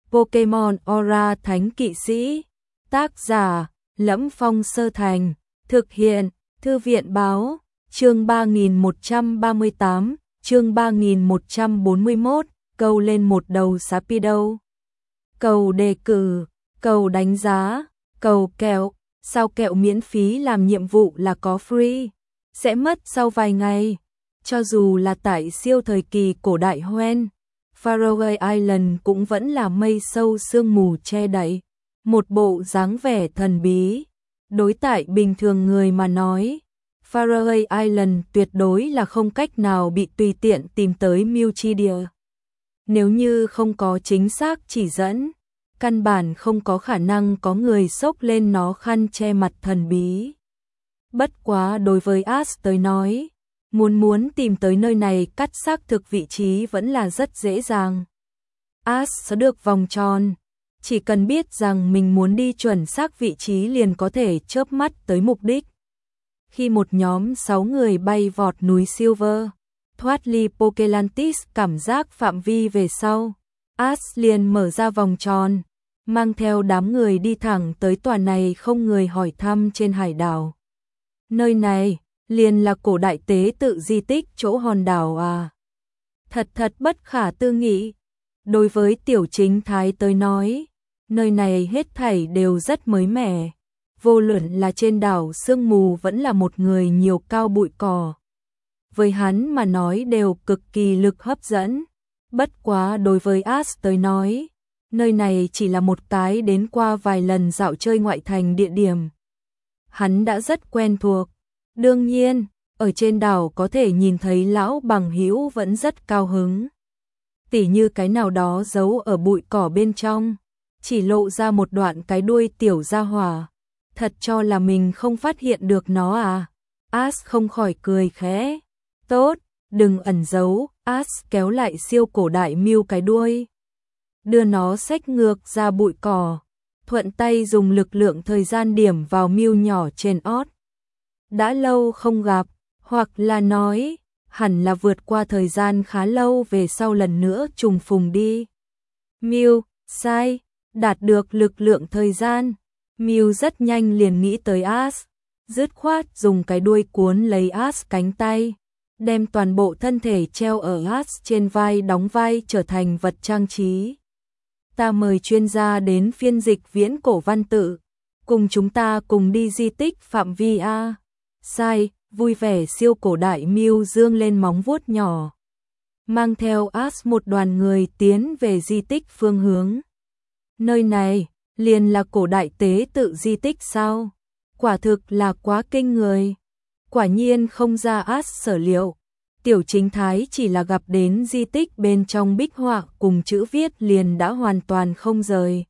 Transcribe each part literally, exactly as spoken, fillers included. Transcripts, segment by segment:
Pokemon Aura Thánh Kỵ Sĩ. Tác giả: Lẫm Phong Sơ Thành. Thực hiện: Thư viện báo. Chương ba nghìn một trăm ba mươi tám, chương ba nghìn một trăm bốn mươi mốt, cầu lên một đầu Sapido. Cầu đề cử, cầu đánh giá, cầu kẹo, sao kẹo miễn phí làm nhiệm vụ là có free, sẽ mất sau vài ngày. Cho dù là tại siêu thời kỳ cổ đại Hoenn, Faroe Island cũng vẫn là mây sâu sương mù che đậy, một bộ dáng vẻ thần bí. Đối tại bình thường người mà nói, Faroe Island tuyệt đối là không cách nào bị tùy tiện tìm tới mưu chi địa. Nếu như không có chính xác chỉ dẫn, căn bản không có khả năng có người xốc lên nó khăn che mặt thần bí. Bất quá đối với Ash tới nói, muốn muốn tìm tới nơi này cắt xác thực vị trí vẫn là rất dễ dàng. Ash sẽ được vòng tròn, chỉ cần biết rằng mình muốn đi chuẩn xác vị trí liền có thể chớp mắt tới mục đích. Khi một nhóm sáu người bay vọt núi Silver, thoát ly Pokelantis cảm giác phạm vi về sau, Ash liền mở ra vòng tròn, mang theo đám người đi thẳng tới tòa này không người hỏi thăm trên hải đảo. Nơi này liền là cổ đại tế tự di tích chỗ hòn đảo à. Thật thật bất khả tư nghị. Đối với Tiểu Chính Thái tới nói, nơi này hết thảy đều rất mới mẻ. Vô luận là trên đảo sương mù vẫn là một người nhiều cao bụi cỏ. Với hắn mà nói đều cực kỳ lực hấp dẫn. Bất quá đối với Ash tới nói, nơi này chỉ là một cái đến qua vài lần dạo chơi ngoại thành địa điểm. Hắn đã rất quen thuộc. Đương nhiên, ở trên đảo có thể nhìn thấy lão bằng hữu vẫn rất cao hứng. Tỉ như cái nào đó giấu ở bụi cỏ bên trong, chỉ lộ ra một đoạn cái đuôi tiểu gia hỏa. Thật cho là mình không phát hiện được nó à? Ash không khỏi cười khẽ. Tốt, đừng ẩn giấu. Ash kéo lại siêu cổ đại Mew cái đuôi, đưa nó xách ngược ra bụi cỏ, thuận tay dùng lực lượng thời gian điểm vào Mew nhỏ trên ót. Đã lâu không gặp, hoặc là nói, hẳn là vượt qua thời gian khá lâu về sau lần nữa trùng phùng đi. Mew, sai, đạt được lực lượng thời gian. Mew rất nhanh liền nghĩ tới Ash, dứt khoát dùng cái đuôi cuốn lấy Ash cánh tay, đem toàn bộ thân thể treo ở Ash trên vai đóng vai trở thành vật trang trí. Ta mời chuyên gia đến phiên dịch viễn cổ văn tự, cùng chúng ta cùng đi di tích phạm vi a. Sai, vui vẻ siêu cổ đại Mew dương lên móng vuốt nhỏ, mang theo Ash một đoàn người tiến về di tích phương hướng. Nơi này liền là cổ đại tế tự di tích sao? Quả thực là quá kinh người. Quả nhiên không ra Ash sở liệu. Tiểu Chính Thái chỉ là gặp đến di tích bên trong bích họa cùng chữ viết liền đã hoàn toàn không rời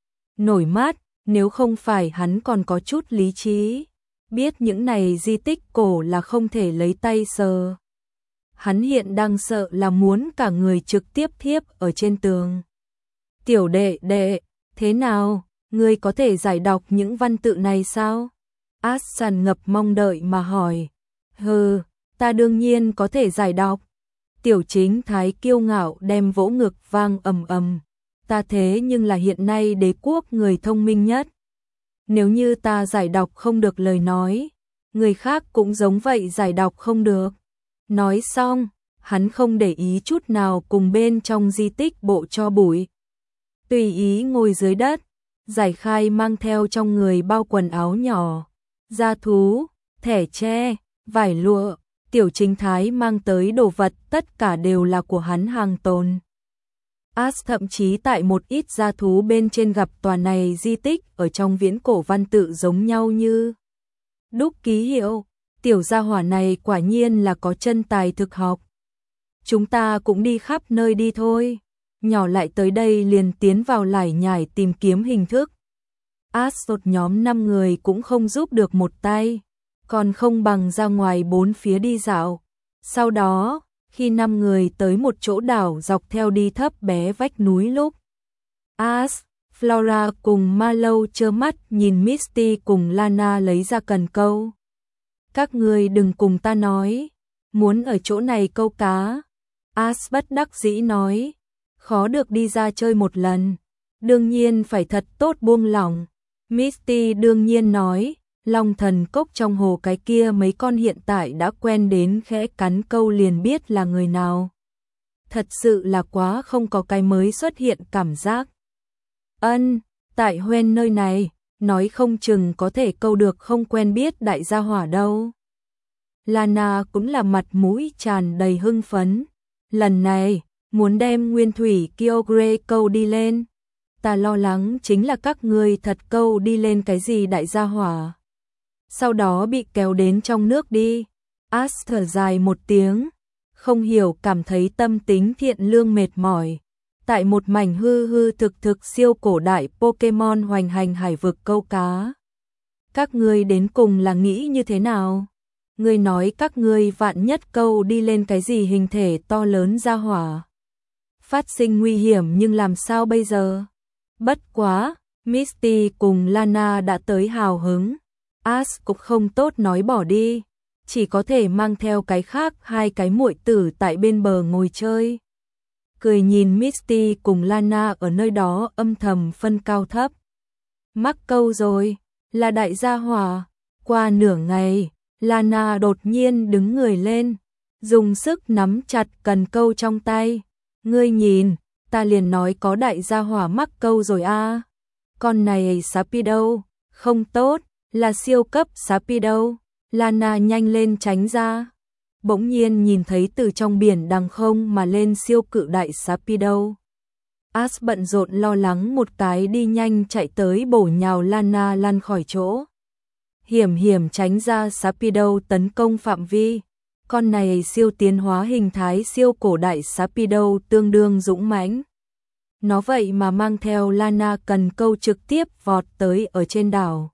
nổi mắt, nếu không phải hắn còn có chút lý trí, biết những này di tích cổ là không thể lấy tay sờ. Hắn hiện đang sợ là muốn cả người trực tiếp thiếp ở trên tường. Tiểu đệ đệ, thế nào, ngươi có thể giải đọc những văn tự này sao? Ash tràn ngập mong đợi mà hỏi. Hừ, ta đương nhiên có thể giải đọc. Tiểu Chính Thái kiêu ngạo đem vỗ ngực vang ầm ầm. Ta thế nhưng là hiện nay đế quốc người thông minh nhất. Nếu như ta giải đọc không được lời nói, người khác cũng giống vậy giải đọc không được. Nói xong, hắn không để ý chút nào cùng bên trong di tích bộ cho bụi. Tùy ý ngồi dưới đất, giải khai mang theo trong người bao quần áo nhỏ, da thú, thẻ tre, vải lụa. Tiểu Chính Thái mang tới đồ vật tất cả đều là của hắn hàng tồn. Ash thậm chí tại một ít gia thú bên trên gặp tòa này di tích ở trong viễn cổ văn tự giống nhau như đúc ký hiệu. Tiểu gia hỏa này quả nhiên là có chân tài thực học. Chúng ta cũng đi khắp nơi đi thôi. Nhỏ lại tới đây liền tiến vào lải nhải tìm kiếm hình thức. Ash một nhóm năm người cũng không giúp được một tay, còn không bằng ra ngoài bốn phía đi dạo. Sau đó, khi năm người tới một chỗ đảo dọc theo đi thấp bé vách núi lúc, Ash, Flora cùng Mallow trơ mắt nhìn Misty cùng Lana lấy ra cần câu. Các người đừng cùng ta nói, muốn ở chỗ này câu cá. Ash bất đắc dĩ nói, khó được đi ra chơi một lần. Đương nhiên phải thật tốt buông lỏng. Misty đương nhiên nói, Long Thần Cốc trong hồ cái kia mấy con hiện tại đã quen đến khẽ cắn câu liền biết là người nào. Thật sự là quá không có cái mới xuất hiện cảm giác. Ân, tại Hoen nơi này, nói không chừng có thể câu được không quen biết đại gia hỏa đâu. Lana cũng là mặt mũi tràn đầy hưng phấn. Lần này, muốn đem nguyên thủy Kyogre câu đi lên. Ta lo lắng chính là các ngươi thật câu đi lên cái gì đại gia hỏa. Sau đó bị kéo đến trong nước đi. Ash thở dài một tiếng. Không hiểu cảm thấy tâm tính thiện lương mệt mỏi. Tại một mảnh hư hư thực thực siêu cổ đại Pokemon hoành hành hải vực câu cá. Các ngươi đến cùng là nghĩ như thế nào? Ngươi nói các ngươi vạn nhất câu đi lên cái gì hình thể to lớn ra hỏa. Phát sinh nguy hiểm nhưng làm sao bây giờ? Bất quá, Misty cùng Lana đã tới hào hứng. Ash cũng không tốt nói bỏ đi. Chỉ có thể mang theo cái khác hai cái muội tử tại bên bờ ngồi chơi. Cười nhìn Misty cùng Lana ở nơi đó âm thầm phân cao thấp. Mắc câu rồi, là đại gia hỏa. Qua nửa ngày, Lana đột nhiên đứng người lên, dùng sức nắm chặt cần câu trong tay. Ngươi nhìn, ta liền nói có đại gia hỏa mắc câu rồi a. À. Con này Sapido, không tốt, là siêu cấp Sapido. Lana nhanh lên tránh ra. Bỗng nhiên nhìn thấy từ trong biển đằng không mà lên siêu cự đại Sapido. Ash bận rộn lo lắng một cái đi nhanh chạy tới bổ nhào Lana lăn khỏi chỗ. Hiểm hiểm tránh ra Sapido tấn công phạm vi. Con này siêu tiến hóa hình thái siêu cổ đại Sapido tương đương dũng mãnh. Nó vậy mà mang theo Lana cần câu trực tiếp vọt tới ở trên đảo.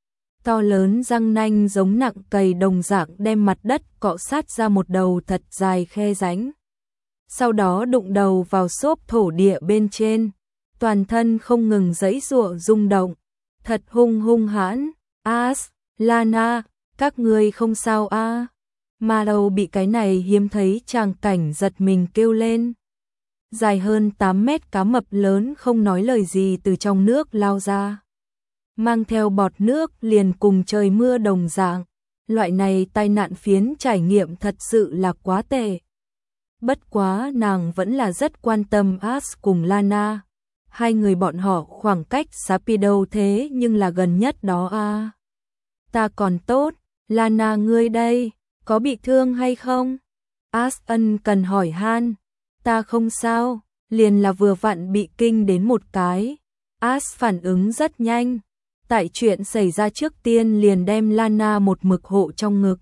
To lớn răng nanh giống nặng cầy đồng dạng đem mặt đất cọ sát ra một đầu thật dài khe rãnh. Sau đó đụng đầu vào xốp thổ địa bên trên. Toàn thân không ngừng giãy giụa rung động. Thật hung hung hãn. Ash, Lana, các ngươi không sao a? À? Mà đầu bị cái này hiếm thấy tràng cảnh giật mình kêu lên. Dài hơn tám mét cá mập lớn không nói lời gì từ trong nước lao ra. Mang theo bọt nước liền cùng trời mưa đồng dạng. Loại này tai nạn phiến trải nghiệm thật sự là quá tệ. Bất quá nàng vẫn là rất quan tâm Ash cùng Lana. Hai người bọn họ khoảng cách Sapido thế nhưng là gần nhất đó a. À. Ta còn tốt, Lana ngươi đây, có bị thương hay không? Ash ân cần hỏi han. Ta không sao, liền là vừa vặn bị kinh đến một cái. Ash phản ứng rất nhanh. Tại chuyện xảy ra trước tiên liền đem Lana một mực hộ trong ngực.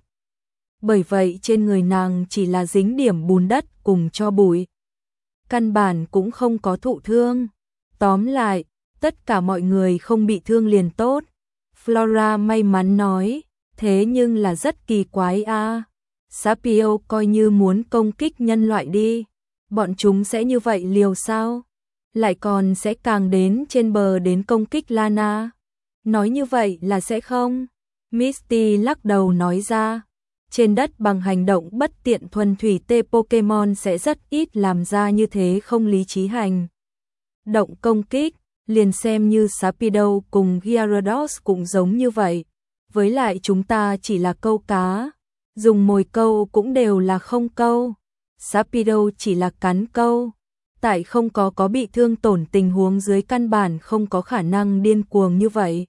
Bởi vậy trên người nàng chỉ là dính điểm bùn đất cùng cho bụi. Căn bản cũng không có thụ thương. Tóm lại, tất cả mọi người không bị thương liền tốt. Flora may mắn nói, thế nhưng là rất kỳ quái a. À. Sapio coi như muốn công kích nhân loại đi. Bọn chúng sẽ như vậy liều sao? Lại còn sẽ càng đến trên bờ đến công kích Lana. Nói như vậy là sẽ không. Misty lắc đầu nói ra. Trên đất bằng hành động bất tiện thuần thủy tê Pokemon sẽ rất ít làm ra như thế không lý trí hành. Động công kích, liền xem như Sapido cùng Gyarados cũng giống như vậy. Với lại chúng ta chỉ là câu cá. Dùng mồi câu cũng đều là không câu. Sapido chỉ là cắn câu. Tại không có có bị thương tổn tình huống dưới căn bản không có khả năng điên cuồng như vậy.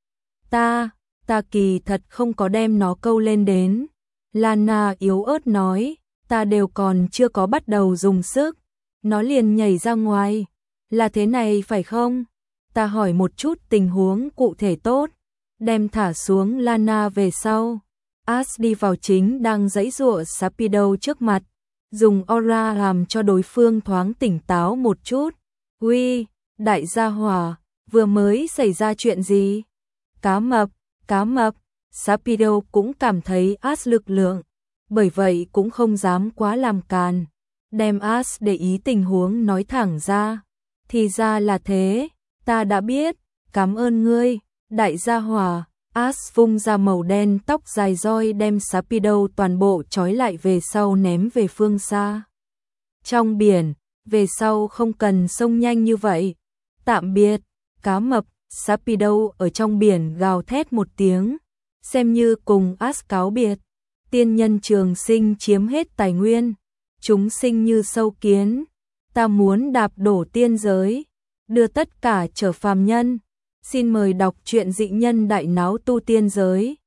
Ta, ta kỳ thật không có đem nó câu lên đến. Lana yếu ớt nói, ta đều còn chưa có bắt đầu dùng sức. Nó liền nhảy ra ngoài. Là thế này phải không? Ta hỏi một chút tình huống cụ thể tốt. Đem thả xuống Lana về sau. Ash đi vào chính đang giãy giụa Sapido trước mặt. Dùng aura làm cho đối phương thoáng tỉnh táo một chút. Uy, đại gia hỏa, vừa mới xảy ra chuyện gì? Cá mập, cá mập. Sapido cũng cảm thấy Ash lực lượng, bởi vậy cũng không dám quá làm càn. Đem Ash để ý tình huống nói thẳng ra. Thì ra là thế, ta đã biết, cảm ơn ngươi, đại gia hỏa. Ash vung ra màu đen tóc dài roi đem Sapido toàn bộ trói lại về sau ném về phương xa. Trong biển, về sau không cần xông nhanh như vậy. tạm biệt. Cá mập, Sapido ở trong biển gào thét một tiếng, xem như cùng As cáo biệt. Tiên nhân trường sinh chiếm hết tài nguyên, chúng sinh như sâu kiến, ta muốn đạp đổ tiên giới, đưa tất cả trở phàm nhân. Xin mời đọc truyện Dị Nhân Đại Náo Tu Tiên Giới.